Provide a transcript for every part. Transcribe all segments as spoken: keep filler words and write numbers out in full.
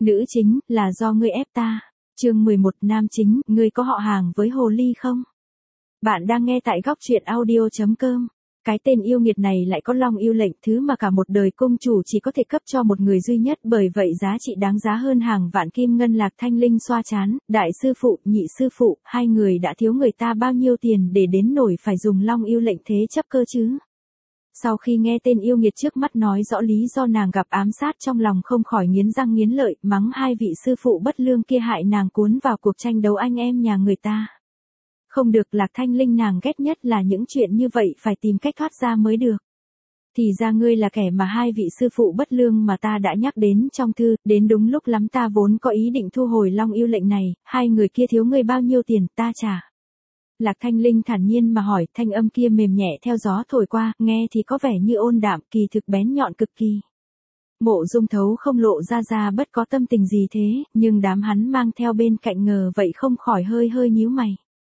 Nữ chính, là do ngươi ép ta. Chương mười một Nam chính, ngươi có họ hàng với hồ ly không? Bạn đang nghe tại góc truyện audio chấm com. Cái tên yêu nghiệt này lại có long yêu lệnh, thứ mà cả một đời cung chủ chỉ có thể cấp cho một người duy nhất, bởi vậy giá trị đáng giá hơn hàng vạn kim ngân. Lạc Thanh Linh xoa chán, đại sư phụ, nhị sư phụ, hai người đã thiếu người ta bao nhiêu tiền để đến nổi phải dùng long yêu lệnh thế chấp cơ chứ? Sau khi nghe tên yêu nghiệt trước mắt nói rõ lý do nàng gặp ám sát, trong lòng không khỏi nghiến răng nghiến lợi, mắng hai vị sư phụ bất lương kia hại nàng cuốn vào cuộc tranh đấu anh em nhà người ta. Không được, Lạc Thanh Linh nàng ghét nhất là những chuyện như vậy, phải tìm cách thoát ra mới được. Thì ra ngươi là kẻ mà hai vị sư phụ bất lương mà ta đã nhắc đến trong thư, đến đúng lúc lắm, ta vốn có ý định thu hồi long yêu lệnh này, hai người kia thiếu ngươi bao nhiêu tiền, ta trả. Lạc Thanh Linh thản nhiên mà hỏi, thanh âm kia mềm nhẹ theo gió thổi qua, nghe thì có vẻ như ôn đạm, kỳ thực bén nhọn cực kỳ. Mộ Dung Thấu không lộ ra ra bất có tâm tình gì thế, nhưng đám hắn mang theo bên cạnh ngờ vậy không khỏi hơi hơi nhíu mày.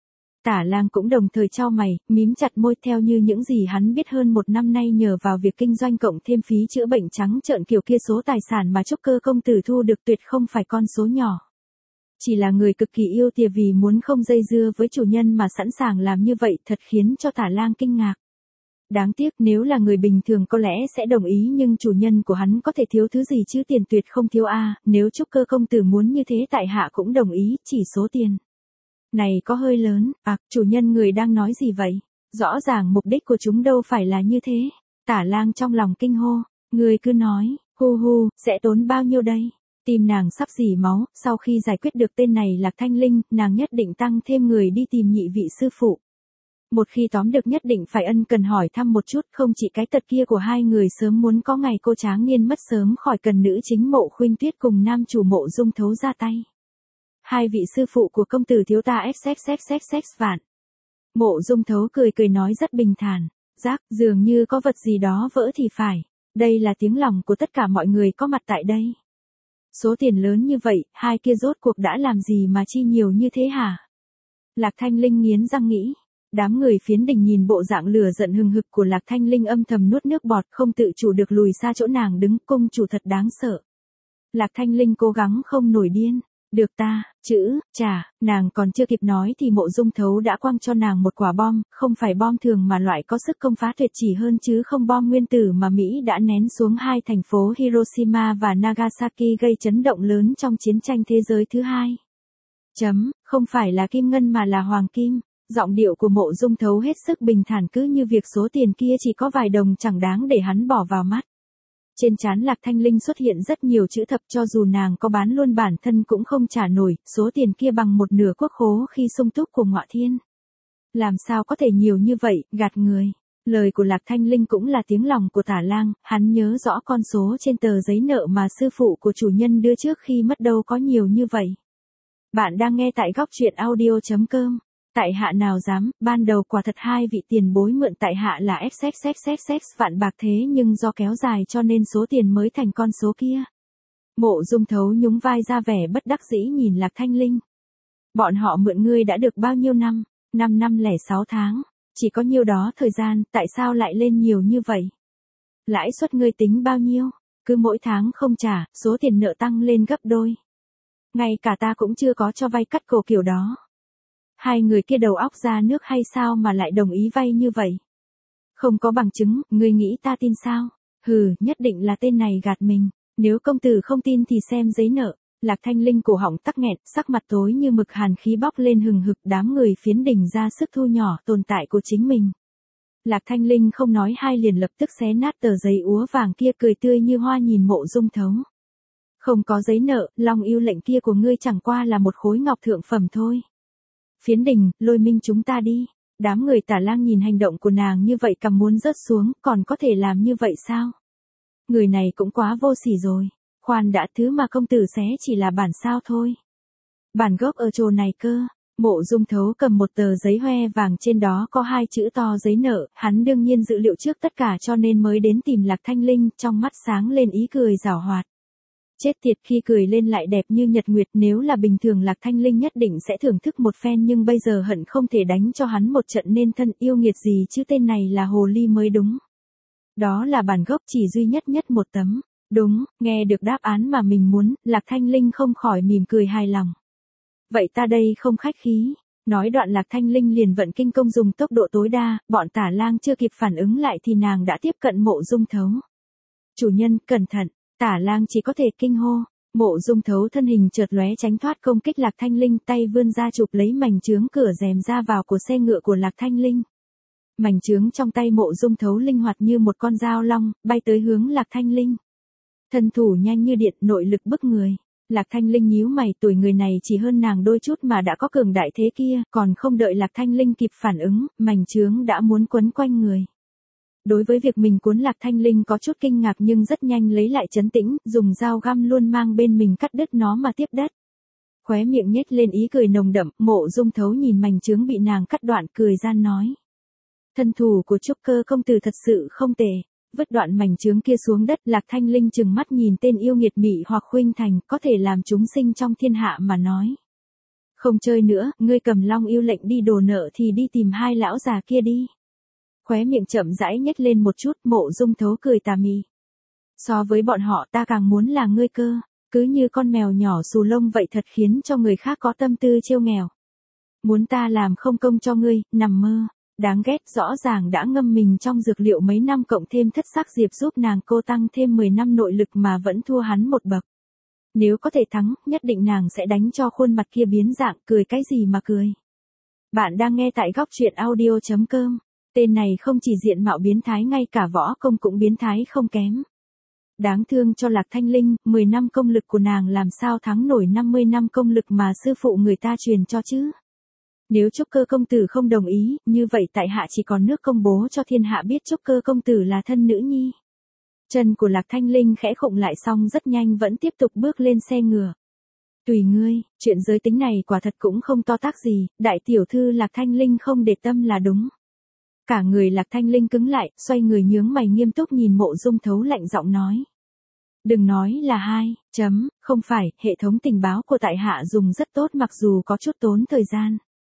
Tả Lang cũng đồng thời chau mày, mím chặt môi, theo như những gì hắn biết hơn một năm nay nhờ vào việc kinh doanh cộng thêm phí chữa bệnh trắng trợn kiểu kia, số tài sản mà Trúc Cơ công tử thu được tuyệt không phải con số nhỏ. Chỉ là người cực kỳ yêu tiền vì muốn không dây dưa với chủ nhân mà sẵn sàng làm như vậy, thật khiến cho Tả Lang kinh ngạc. Đáng tiếc, nếu là người bình thường có lẽ sẽ đồng ý, nhưng chủ nhân của hắn có thể thiếu thứ gì chứ? Tiền tuyệt không thiếu a, à, nếu Trúc Cơ công tử muốn như thế tại hạ cũng đồng ý, chỉ số tiền này có hơi lớn. À, chủ nhân người đang nói gì vậy? Rõ ràng mục đích của chúng đâu phải là như thế. Tả Lang trong lòng kinh hô, người cứ nói, hu hu, sẽ tốn bao nhiêu đây? Tim nàng sắp rỉ máu, sau khi giải quyết được tên này Lạc Thanh Linh, nàng nhất định tăng thêm người đi tìm nhị vị sư phụ. Một khi tóm được nhất định phải ân cần hỏi thăm một chút, không chỉ cái tật kia của hai người sớm muốn có ngày cô tráng niên mất sớm khỏi cần nữ chính Mộ Khuynh Tuyết cùng nam chủ Mộ Dung Thấu ra tay. Hai vị sư phụ của công tử thiếu ta xxxxx vạn. Mộ Dung Thấu cười cười nói rất bình thản, giác, dường như có vật gì đó vỡ thì phải. Đây là tiếng lòng của tất cả mọi người có mặt tại đây. Số tiền lớn như vậy, hai kia rốt cuộc đã làm gì mà chi nhiều như thế hả? Lạc Thanh Linh nghiến răng nghĩ. Đám người phiến đình nhìn bộ dạng lửa giận hừng hực của Lạc Thanh Linh âm thầm nuốt nước bọt, không tự chủ được lùi xa chỗ nàng đứng, cung chủ thật đáng sợ. Lạc Thanh Linh cố gắng không nổi điên. Được ta, chữ, chà, nàng còn chưa kịp nói thì Mộ Dung Thấu đã quăng cho nàng một quả bom, không phải bom thường mà loại có sức công phá tuyệt chỉ hơn chứ không bom nguyên tử mà Mỹ đã ném xuống hai thành phố Hiroshima và Nagasaki gây chấn động lớn trong chiến tranh thế giới thứ hai. Chấm, không phải là kim ngân mà là hoàng kim. Giọng điệu của Mộ Dung Thấu hết sức bình thản, cứ như việc số tiền kia chỉ có vài đồng chẳng đáng để hắn bỏ vào mắt. Trên trán Lạc Thanh Linh xuất hiện rất nhiều chữ thập, cho dù nàng có bán luôn bản thân cũng không trả nổi, số tiền kia bằng một nửa quốc khố khi sung túc của Ngọa Thiên. Làm sao có thể nhiều như vậy, gạt người. Lời của Lạc Thanh Linh cũng là tiếng lòng của Tả Lang, hắn nhớ rõ con số trên tờ giấy nợ mà sư phụ của chủ nhân đưa trước khi mất đâu có nhiều như vậy. Bạn đang nghe tại góc truyện audio chấm com. Tại hạ nào dám, ban đầu quả thật hai vị tiền bối mượn tại hạ là xxxxx vạn bạc, thế nhưng do kéo dài cho nên số tiền mới thành con số kia. Mộ Dung Thấu nhún vai ra vẻ bất đắc dĩ nhìn Lạc Thanh Linh. Bọn họ mượn ngươi đã được bao nhiêu năm? Năm năm lẻ sáu tháng. Chỉ có nhiêu đó thời gian, tại sao lại lên nhiều như vậy? Lãi suất ngươi tính bao nhiêu? Cứ mỗi tháng không trả, số tiền nợ tăng lên gấp đôi. Ngay cả ta cũng chưa có cho vay cắt cổ kiểu đó. Hai người kia đầu óc ra nước hay sao mà lại đồng ý vay như vậy? Không có bằng chứng, ngươi nghĩ ta tin sao? Hừ, nhất định là tên này gạt mình. Nếu công tử không tin thì xem giấy nợ. Lạc Thanh Linh cổ họng tắc nghẹn, sắc mặt tối như mực, hàn khí bốc lên hừng hực, đám người phiến đình ra sức thu nhỏ tồn tại của chính mình. Lạc Thanh Linh không nói hai liền lập tức xé nát tờ giấy úa vàng kia, cười tươi như hoa nhìn Mộ Dung Thấu. Không có giấy nợ, long yêu lệnh kia của ngươi chẳng qua là một khối ngọc thượng phẩm thôi. Phiến đình, lôi minh chúng ta đi. Đám người Tả Lang nhìn hành động của nàng như vậy cằm muốn rớt xuống, còn có thể làm như vậy sao? Người này cũng quá vô sỉ rồi. Khoan đã, thứ mà công tử xé chỉ là bản sao thôi. Bản gốc ở chỗ này cơ. Mộ Dung Thấu cầm một tờ giấy hoe vàng, trên đó có hai chữ to giấy nợ, hắn đương nhiên dự liệu trước tất cả cho nên mới đến tìm Lạc Thanh Linh, trong mắt sáng lên ý cười giảo hoạt. Chết tiệt, khi cười lên lại đẹp như nhật nguyệt, nếu là bình thường Lạc Thanh Linh nhất định sẽ thưởng thức một phen, nhưng bây giờ hận không thể đánh cho hắn một trận nên thân, yêu nghiệt gì chứ, tên này là hồ ly mới đúng. Đó là bản gốc chỉ duy nhất nhất một tấm. Đúng, nghe được đáp án mà mình muốn, Lạc Thanh Linh không khỏi mỉm cười hài lòng. Vậy ta đây không khách khí. Nói đoạn Lạc Thanh Linh liền vận kinh công dùng tốc độ tối đa, bọn Tả Lang chưa kịp phản ứng lại thì nàng đã tiếp cận Mộ Dung Thấu. Chủ nhân, cẩn thận, Tả Lang chỉ có thể kinh hô. Mộ Dung Thấu thân hình chợt lóe tránh thoát công kích Lạc Thanh Linh, tay vươn ra chụp lấy mảnh chướng cửa rèm ra vào của xe ngựa của Lạc Thanh Linh. Mảnh chướng trong tay Mộ Dung Thấu linh hoạt như một con dao long, bay tới hướng Lạc Thanh Linh. Thân thủ nhanh như điện, nội lực bức người. Lạc Thanh Linh nhíu mày, tuổi người này chỉ hơn nàng đôi chút mà đã có cường đại thế kia, còn không đợi Lạc Thanh Linh kịp phản ứng, mảnh chướng đã muốn quấn quanh người. Đối với việc mình cuốn Lạc Thanh Linh có chút kinh ngạc nhưng rất nhanh lấy lại trấn tĩnh, dùng dao găm luôn mang bên mình cắt đứt nó mà tiếp đất. Khóe miệng nhếch lên ý cười nồng đậm, Mộ Dung Thấu nhìn mảnh chướng bị nàng cắt đoạn cười gian nói. Thân thủ của Trúc Cơ công tử thật sự không tệ. Vứt đoạn mảnh chướng kia xuống đất, Lạc Thanh Linh chừng mắt nhìn tên yêu nghiệt mị hoặc khuynh thành, có thể làm chúng sinh trong thiên hạ mà nói. Không chơi nữa, ngươi cầm long yêu lệnh đi đổ nợ thì đi tìm hai lão già kia đi. Khóe miệng chậm rãi nhếch lên một chút, Mộ Dung Thấu cười tà mị. So với bọn họ ta càng muốn là ngươi cơ, cứ như con mèo nhỏ xù lông vậy thật khiến cho người khác có tâm tư trêu nghèo. Muốn ta làm không công cho ngươi, nằm mơ. Đáng ghét, rõ ràng đã ngâm mình trong dược liệu mấy năm cộng thêm thất sắc diệp giúp nàng cô tăng thêm mười năm nội lực mà vẫn thua hắn một bậc. Nếu có thể thắng, nhất định nàng sẽ đánh cho khuôn mặt kia biến dạng, cười cái gì mà cười. Bạn đang nghe tại góc truyện audio chấm com. Tên này không chỉ diện mạo biến thái, ngay cả võ công cũng biến thái không kém. Đáng thương cho Lạc Thanh Linh, mười năm công lực của nàng làm sao thắng nổi năm mươi năm công lực mà sư phụ người ta truyền cho chứ. Nếu Trúc Cơ công tử không đồng ý, như vậy tại hạ chỉ còn nước công bố cho thiên hạ biết Trúc Cơ công tử là thân nữ nhi. Chân của Lạc Thanh Linh khẽ khụng lại xong rất nhanh vẫn tiếp tục bước lên xe ngựa. Tùy ngươi, chuyện giới tính này quả thật cũng không to tác gì, đại tiểu thư Lạc Thanh Linh không để tâm là đúng. Cả người Lạc Thanh Linh cứng lại, xoay người nhướng mày nghiêm túc nhìn Mộ Dung Thấu lạnh giọng nói. Đừng nói là hai, chấm, không phải, hệ thống tình báo của tại hạ dùng rất tốt mặc dù có chút tốn thời gian.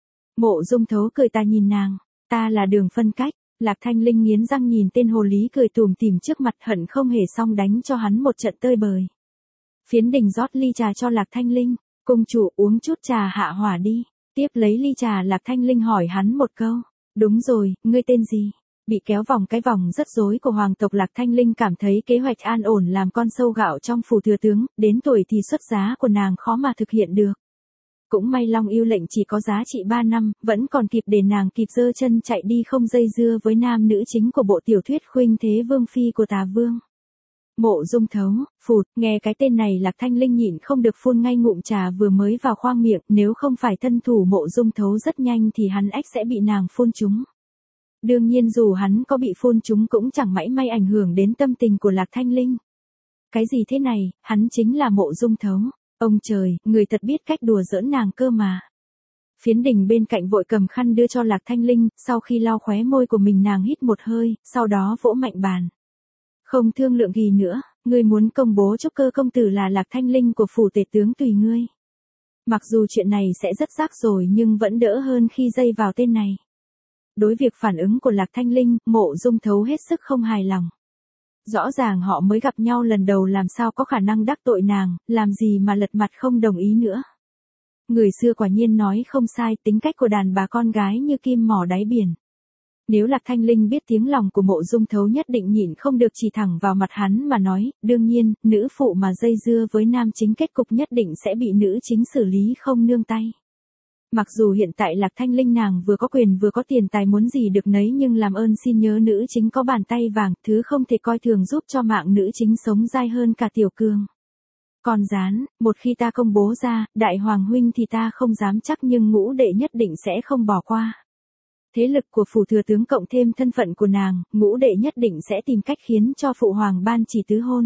Mộ Dung Thấu cười ta nhìn nàng, ta là Đường Phân Cách. Lạc Thanh Linh nghiến răng nhìn tên hồ lý cười tủm tỉm trước mặt, hận không hề xong đánh cho hắn một trận tơi bời. Phiến Đình rót ly trà cho Lạc Thanh Linh, cung chủ uống chút trà hạ hỏa đi. Tiếp lấy ly trà, Lạc Thanh Linh hỏi hắn một câu, đúng rồi, ngươi tên gì? Bị kéo vòng cái vòng rất rối của hoàng tộc, Lạc Thanh Linh cảm thấy kế hoạch an ổn làm con sâu gạo trong phủ thừa tướng, đến tuổi thì xuất giá của nàng khó mà thực hiện được. Cũng may long yêu lệnh chỉ có giá trị ba năm, vẫn còn kịp để nàng kịp giơ chân chạy đi không dây dưa với nam nữ chính của bộ tiểu thuyết Khuynh Thế Vương Phi của Tà Vương. Mộ Dung Thấu, phụt, nghe cái tên này Lạc Thanh Linh nhịn không được phun ngay ngụm trà vừa mới vào khoang miệng, nếu không phải thân thủ Mộ Dung Thấu rất nhanh thì hắn ách sẽ bị nàng phun trúng. Đương nhiên dù hắn có bị phun trúng cũng chẳng mảy may ảnh hưởng đến tâm tình của Lạc Thanh Linh. Cái gì thế này, hắn chính là Mộ Dung Thấu. Ông trời, người thật biết cách đùa giỡn nàng cơ mà. Phiến Đình bên cạnh vội cầm khăn đưa cho Lạc Thanh Linh, sau khi lau khóe môi của mình nàng hít một hơi, sau đó vỗ mạnh bàn. Không thương lượng gì nữa, ngươi muốn công bố Trúc Cơ công tử là Lạc Thanh Linh của phủ tể tướng tùy ngươi. Mặc dù chuyện này sẽ rất rắc rối nhưng vẫn đỡ hơn khi dây vào tên này. Đối việc phản ứng của Lạc Thanh Linh, Mộ Dung Thấu hết sức không hài lòng. Rõ ràng họ mới gặp nhau lần đầu làm sao có khả năng đắc tội nàng, làm gì mà lật mặt không đồng ý nữa. Người xưa quả nhiên nói không sai, tính cách của đàn bà con gái như kim mỏ đáy biển. Nếu Lạc Thanh Linh biết tiếng lòng của Mộ Dung Thấu nhất định nhịn không được chỉ thẳng vào mặt hắn mà nói, đương nhiên, nữ phụ mà dây dưa với nam chính kết cục nhất định sẽ bị nữ chính xử lý không nương tay. Mặc dù hiện tại Lạc Thanh Linh nàng vừa có quyền vừa có tiền tài muốn gì được nấy nhưng làm ơn xin nhớ nữ chính có bàn tay vàng, thứ không thể coi thường giúp cho mạng nữ chính sống dai hơn cả tiểu cường. Còn gián, một khi ta công bố ra, đại hoàng huynh thì ta không dám chắc nhưng ngũ đệ nhất định sẽ không bỏ qua. Thế lực của phủ thừa tướng cộng thêm thân phận của nàng, ngũ đệ nhất định sẽ tìm cách khiến cho phụ hoàng ban chỉ tứ hôn.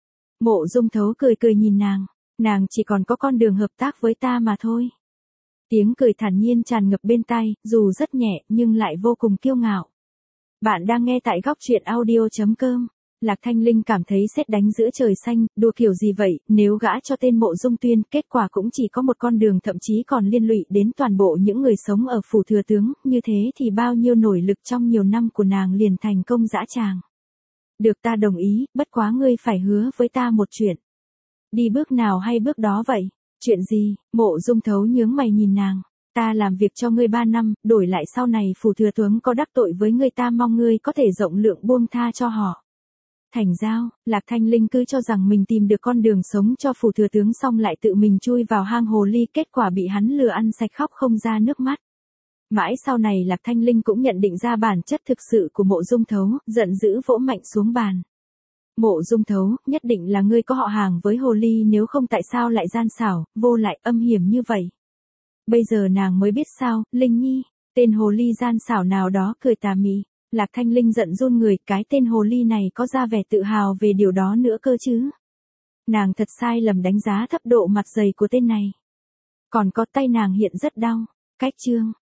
Mộ Dung Thấu cười cười nhìn nàng, nàng chỉ còn có con đường hợp tác với ta mà thôi. Tiếng cười thản nhiên tràn ngập bên tai, dù rất nhẹ nhưng lại vô cùng kiêu ngạo. Bạn đang nghe tại góc truyện audio chấm com. Lạc Thanh Linh cảm thấy sét đánh giữa trời xanh, đùa kiểu gì vậy, nếu gã cho tên Mộ Dung Tuyên, kết quả cũng chỉ có một con đường, thậm chí còn liên lụy đến toàn bộ những người sống ở phủ thừa tướng, như thế thì bao nhiêu nổi lực trong nhiều năm của nàng liền thành công dã tràng. Được, ta đồng ý, bất quá ngươi phải hứa với ta một chuyện. Đi bước nào hay bước đó vậy? Chuyện gì? Mộ Dung Thấu nhướng mày nhìn nàng. Ta làm việc cho ngươi ba năm, đổi lại sau này Phù Thừa Tướng có đắc tội với ngươi, ta mong ngươi có thể rộng lượng buông tha cho họ. Thành giao, Lạc Thanh Linh cứ cho rằng mình tìm được con đường sống cho Phù Thừa Tướng, xong lại tự mình chui vào hang hồ ly, kết quả bị hắn lừa ăn sạch, khóc không ra nước mắt. Mãi sau này Lạc Thanh Linh cũng nhận định ra bản chất thực sự của Mộ Dung Thấu, giận dữ vỗ mạnh xuống bàn. Mộ Dung Thấu, nhất định là ngươi có họ hàng với hồ ly, nếu không tại sao lại gian xảo, vô lại, âm hiểm như vậy. Bây giờ nàng mới biết sao, Linh Nhi, tên hồ ly gian xảo nào đó cười tà mị. Lạc Thanh Linh giận run người, cái tên hồ ly này có ra vẻ tự hào về điều đó nữa cơ chứ. Nàng thật sai lầm đánh giá thấp độ mặt dày của tên này. Còn có, tay nàng hiện rất đau. Cách chương